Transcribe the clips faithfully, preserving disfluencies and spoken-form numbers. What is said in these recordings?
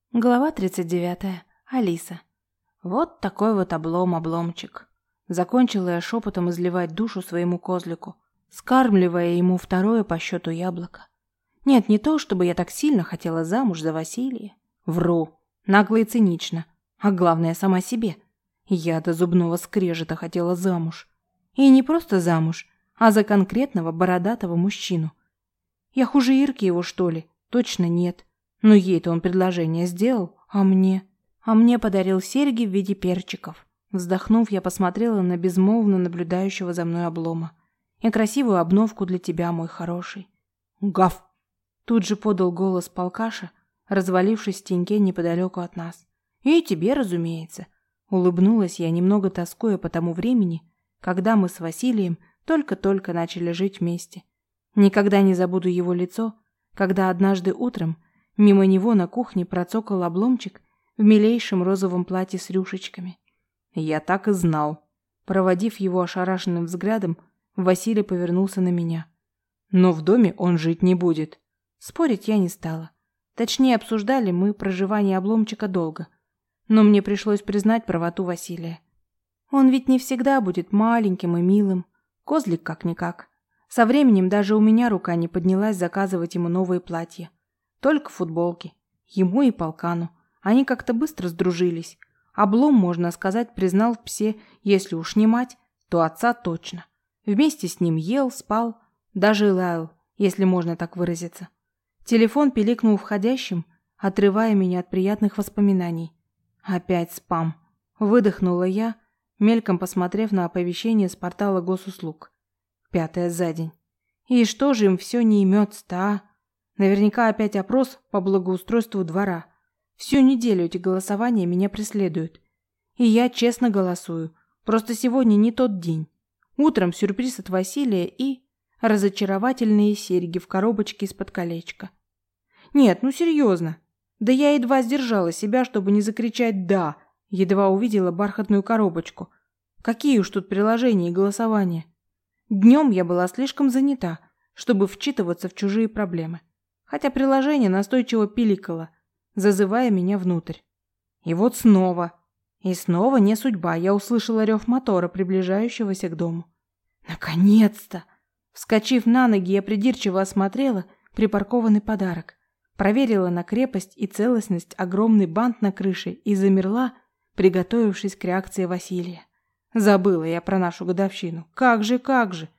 Глава тридцать девятая. Алиса. Вот такой вот облом-обломчик. Закончила я шепотом изливать душу своему козлику, скармливая ему второе по счету яблоко. Нет, не то, чтобы я так сильно хотела замуж за Василия. Вру. Нагло и цинично. А главное, сама себе. Я до зубного скрежета хотела замуж. И не просто замуж, а за конкретного бородатого мужчину. Я хуже Ирки его, что ли? Точно нет. Но ей-то он предложение сделал, а мне? А мне подарил серьги в виде перчиков. Вздохнув, я посмотрела на безмолвно наблюдающего за мной облома. И красивую обновку для тебя, мой хороший. Гав! Тут же подал голос полкаша, развалившись в теньке неподалеку от нас. И тебе, разумеется. Улыбнулась я, немного тоскуя по тому времени, когда мы с Василием только-только начали жить вместе. Никогда не забуду его лицо, когда однажды утром мимо него на кухне процокал обломчик в милейшем розовом платье с рюшечками. Я так и знал. Проводив его ошарашенным взглядом, Василий повернулся на меня. Но в доме он жить не будет. Спорить я не стала. Точнее, обсуждали мы проживание обломчика долго. Но мне пришлось признать правоту Василия. Он ведь не всегда будет маленьким и милым. Козлик как-никак. Со временем даже у меня рука не поднялась заказывать ему новые платья. Только футболки. Ему и полкану. Они как-то быстро сдружились. Облом, можно сказать, признал в псе, если уж не мать, то отца точно. Вместе с ним ел, спал, даже лаял, если можно так выразиться. Телефон пиликнул входящим, отрывая меня от приятных воспоминаний. Опять спам. Выдохнула я, мельком посмотрев на оповещение с портала госуслуг. Пятое за день. И что же им все не имется-то, а? Наверняка опять опрос по благоустройству двора. Всю неделю эти голосования меня преследуют. И я честно голосую. Просто сегодня не тот день. Утром сюрприз от Василия и разочаровательные серьги в коробочке из-под колечка. Нет, ну серьезно. Да я едва сдержала себя, чтобы не закричать «да», едва увидела бархатную коробочку. Какие уж тут приложения и голосования. Днем я была слишком занята, чтобы вчитываться в чужие проблемы. Хотя приложение настойчиво пиликало, зазывая меня внутрь. И вот снова. И снова не судьба. Я услышала рев мотора, приближающегося к дому. Наконец-то! Вскочив на ноги, я придирчиво осмотрела припаркованный подарок. Проверила на крепость и целостность огромный бант на крыше и замерла, приготовившись к реакции Василия. Забыла я про нашу годовщину. Как же, как же!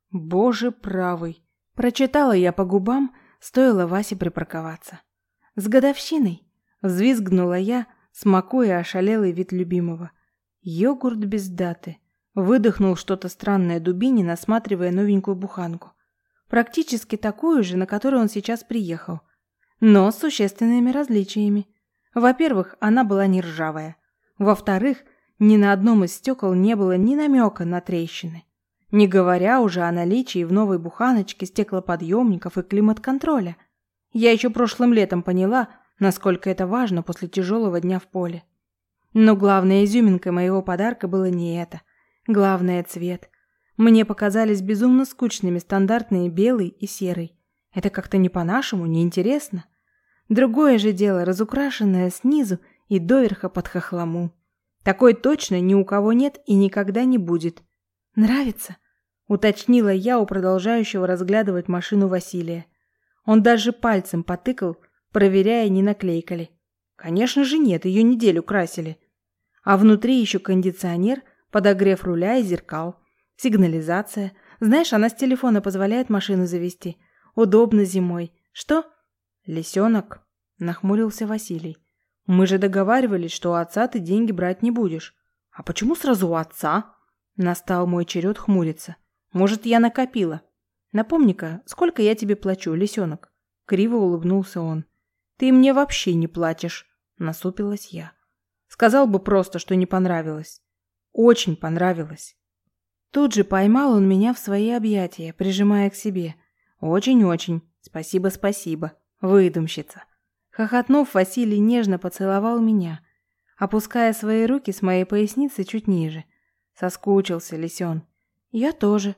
Боже правый! Прочитала я по губам, стоило Васе припарковаться. «С годовщиной!» – взвизгнула я, смакуя ошалелый вид любимого. «Йогурт без даты!» – выдохнул что-то странное Дубинин, осматривая новенькую буханку. Практически такую же, на которую он сейчас приехал. Но с существенными различиями. Во-первых, она была не ржавая. Во-вторых, ни на одном из стекол не было ни намека на трещины. Не говоря уже о наличии в новой буханочке стеклоподъемников и климат-контроля. Я еще прошлым летом поняла, насколько это важно после тяжелого дня в поле. Но главной изюминкой моего подарка было не это. Главное – цвет. Мне показались безумно скучными стандартные белый и серый. Это как-то не по-нашему, неинтересно. Другое же дело разукрашенное снизу и доверха под хохлому. Такой точно ни у кого нет и никогда не будет. «Нравится?» – уточнила я у продолжающего разглядывать машину Василия. Он даже пальцем потыкал, проверяя, не наклейка ли. Конечно же нет, ее неделю красили. А внутри еще кондиционер, подогрев руля и зеркал, сигнализация. Знаешь, она с телефона позволяет машину завести. Удобно зимой. Что? Лисенок, нахмурился Василий. Мы же договаривались, что у отца ты деньги брать не будешь. А почему сразу у отца? Настал мой черед хмуриться. Может, я накопила. Напомни-ка, сколько я тебе плачу, лисенок? Криво улыбнулся он. Ты мне вообще не платишь, насупилась я. Сказал бы просто, что не понравилось. Очень понравилось. Тут же поймал он меня в свои объятия, прижимая к себе. Очень-очень. Спасибо-спасибо. Выдумщица. Хохотнув, Василий нежно поцеловал меня, опуская свои руки с моей поясницы чуть ниже. Соскучился лисен. Я тоже.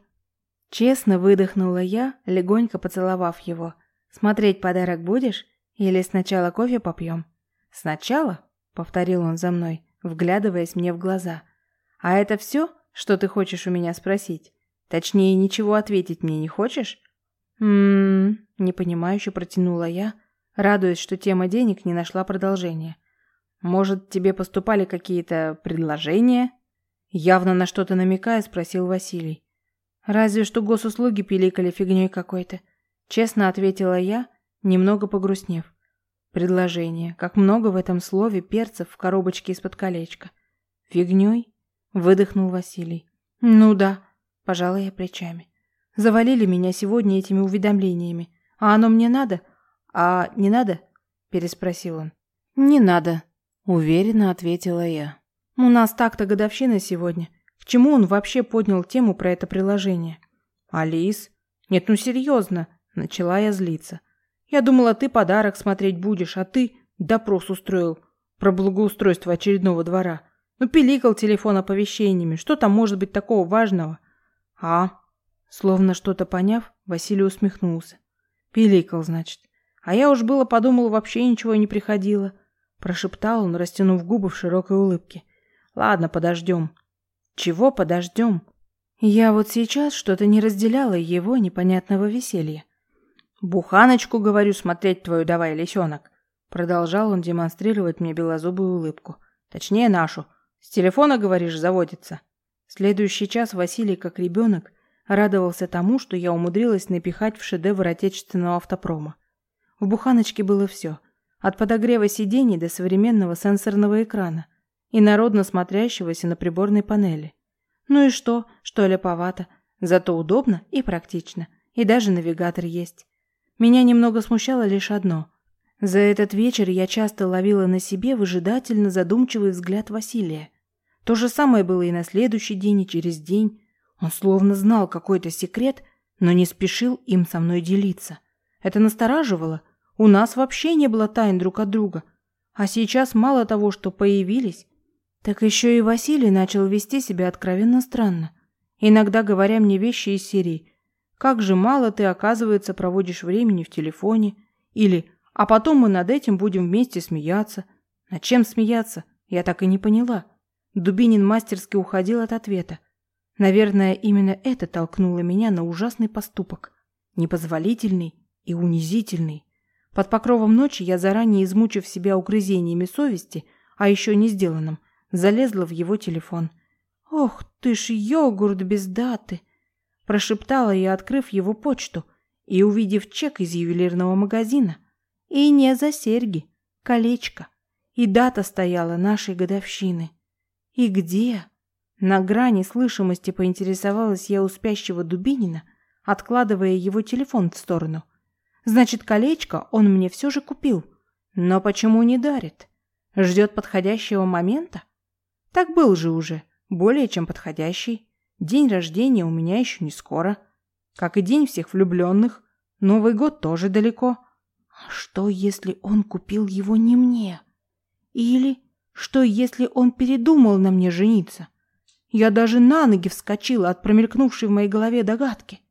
Честно выдохнула я, легонько поцеловав его. Смотреть подарок будешь? Или сначала кофе попьем? «Сначала?» — повторил он за мной, вглядываясь мне в глаза. «А это все, что ты хочешь у меня спросить? Точнее, ничего ответить мне не хочешь?» «М-м-м», непонимающе протянула я, радуясь, что тема денег не нашла продолжения. «Может, тебе поступали какие-то предложения?» Явно на что-то намекая, спросил Василий. «Разве что госуслуги пиликали фигней какой-то», честно ответила я, немного погрустнев. «Предложение. Как много в этом слове перцев в коробочке из-под колечка». «Фигней?» — выдохнул Василий. «Ну да», — пожала я плечами. «Завалили меня сегодня этими уведомлениями. А оно мне надо? А не надо?» — переспросил он. «Не надо», — уверенно ответила я. «У нас так-то годовщина сегодня. К чему он вообще поднял тему про это приложение?» «Алис? Нет, ну серьезно», — начала я злиться. «Я думала, ты подарок смотреть будешь, а ты допрос устроил про благоустройство очередного двора. Ну, пиликал телефон оповещениями. Что там может быть такого важного?» «А?» Словно что-то поняв, Василий усмехнулся. «Пиликал, значит. А я уж было подумал, вообще ничего не приходило», — прошептал он, растянув губы в широкой улыбке. «Ладно, подождем». «Чего подождем?» Я вот сейчас что-то не разделяла его непонятного веселья. «Буханочку, говорю, смотреть твою давай, лисенок», — продолжал он демонстрировать мне белозубую улыбку. «Точнее, нашу. С телефона, говоришь, заводится». Следующий час Василий, как ребенок, радовался тому, что я умудрилась напихать в шедевр отечественного автопрома. В буханочке было все. От подогрева сидений до современного сенсорного экрана и народно смотрящегося на приборной панели. Ну и что, что ляповато, зато удобно и практично, и даже навигатор есть. Меня немного смущало лишь одно. За этот вечер я часто ловила на себе выжидательно задумчивый взгляд Василия. То же самое было и на следующий день, и через день. Он словно знал какой-то секрет, но не спешил им со мной делиться. Это настораживало. У нас вообще не было тайн друг от друга. А сейчас мало того, что появились, так еще и Василий начал вести себя откровенно странно. Иногда говоря мне вещи из серии «Как же мало ты, оказывается, проводишь времени в телефоне» или «А потом мы над этим будем вместе смеяться». Над чем смеяться? Я так и не поняла. Дубинин мастерски уходил от ответа. Наверное, именно это толкнуло меня на ужасный поступок. Непозволительный и унизительный. Под покровом ночи я, заранее измучив себя угрызениями совести, а еще не сделанным, залезла в его телефон. «Ох ты ж йогурт без даты!» Прошептала я, открыв его почту и увидев чек из ювелирного магазина. И не за серьги, колечко. И дата стояла нашей годовщины. И где? На грани слышимости поинтересовалась я у спящего Дубинина, откладывая его телефон в сторону. Значит, колечко он мне все же купил. Но почему не дарит? Ждет подходящего момента? Так был же уже, более чем подходящий. День рождения у меня еще не скоро. Как и день всех влюбленных. Новый год тоже далеко. А что, если он купил его не мне? Или что, если он передумал на мне жениться? Я даже на ноги вскочила от промелькнувшей в моей голове догадки.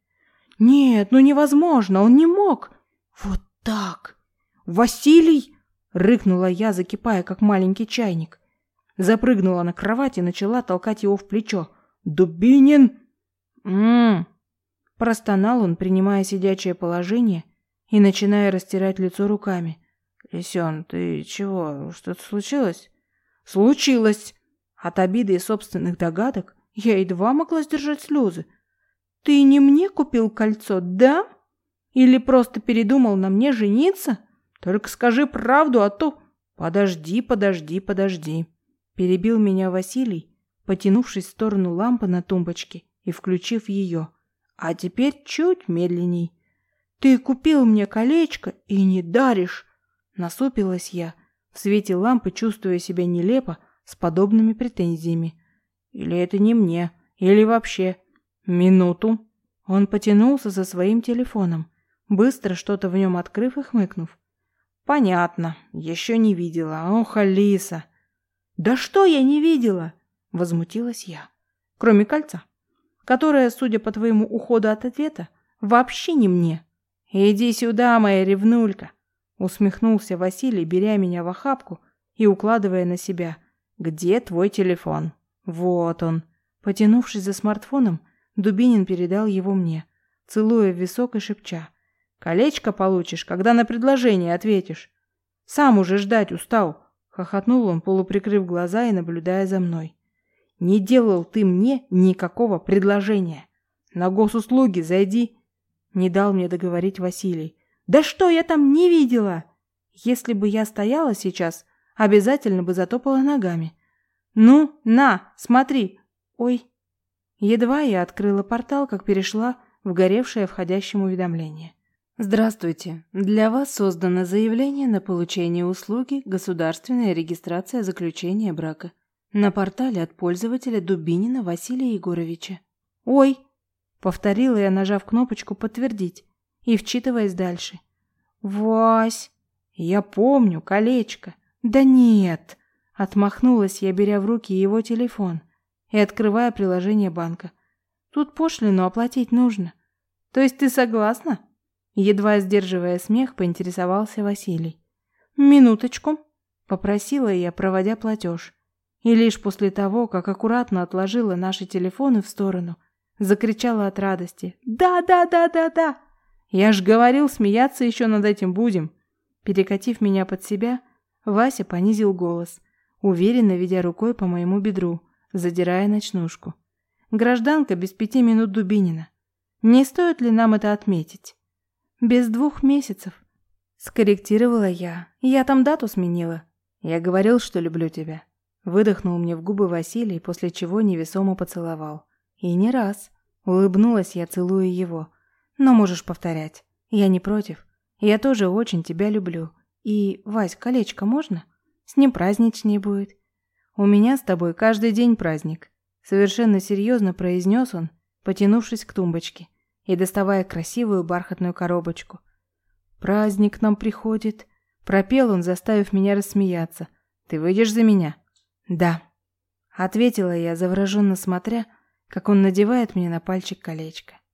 Нет, ну невозможно, он не мог. Вот так. «Василий!» — рыкнула я, закипая, как маленький чайник. Запрыгнула на кровать и начала толкать его в плечо. «Дубинин!» «М-м-м!» Простонал он, принимая сидячее положение и начиная растирать лицо руками. «Лисён, ты чего? Что-то случилось?» «Случилось!» От обиды и собственных догадок я едва могла сдержать слезы. «Ты не мне купил кольцо, да? Или просто передумал на мне жениться? Только скажи правду, а то...» «Подожди, подожди, подожди!» Перебил меня Василий, потянувшись в сторону лампы на тумбочке и включив ее. «А теперь чуть медленней. Ты купил мне колечко и не даришь!» Насупилась я, в свете лампы чувствуя себя нелепо с подобными претензиями. «Или это не мне, или вообще...» «Минуту!» Он потянулся за своим телефоном, быстро что-то в нем открыв и хмыкнув. «Понятно, еще не видела. Ох, Алиса!» «Да что я не видела?» — возмутилась я. «Кроме кольца, которое, судя по твоему уходу от ответа, вообще не мне». «Иди сюда, моя ревнулька!» — усмехнулся Василий, беря меня в охапку и укладывая на себя. «Где твой телефон?» «Вот он». Потянувшись за смартфоном, Дубинин передал его мне, целуя в висок и шепча. «Колечко получишь, когда на предложение ответишь. Сам уже ждать устал», — хохотнул он, полуприкрыв глаза и наблюдая за мной. «Не делал ты мне никакого предложения. На госуслуги зайди». Не дал мне договорить Василий. «Да что я там не видела?» Если бы я стояла сейчас, обязательно бы затопала ногами. «Ну, на, смотри!» «Ой!» Едва я открыла портал, как перешла в горевшее входящим уведомление. «Здравствуйте. Для вас создано заявление на получение услуги «Государственная регистрация заключения брака» на портале от пользователя Дубинина Василия Егоровича». «Ой!» — повторила я, нажав кнопочку «Подтвердить» и вчитываясь дальше. «Вась! Я помню, колечко!» «Да нет!» — отмахнулась я, беря в руки его телефон и открывая приложение банка. «Тут пошлину оплатить нужно. То есть ты согласна?» Едва сдерживая смех, поинтересовался Василий. «Минуточку!» — попросила я, проводя платеж. И лишь после того, как аккуратно отложила наши телефоны в сторону, закричала от радости. «Да, да, да, да, да! Я ж говорил, смеяться еще над этим будем!» Перекатив меня под себя, Вася понизил голос, уверенно ведя рукой по моему бедру, задирая ночнушку. «Гражданка без пяти минут Дубинина. Не стоит ли нам это отметить?» «Без двух месяцев», — скорректировала я. «Я там дату сменила». «Я говорил, что люблю тебя». Выдохнул мне в губы Василий, после чего невесомо поцеловал. И не раз. Улыбнулась я, целуя его. «Но можешь повторять. Я не против. Я тоже очень тебя люблю. И, Вась, колечко можно? С ним праздничнее будет». «У меня с тобой каждый день праздник», — совершенно серьезно произнес он, потянувшись к тумбочке и доставая красивую бархатную коробочку. «Праздник нам приходит», — пропел он, заставив меня рассмеяться. «Ты выйдешь за меня?» «Да», — ответила я, завороженно смотря, как он надевает мне на пальчик колечко.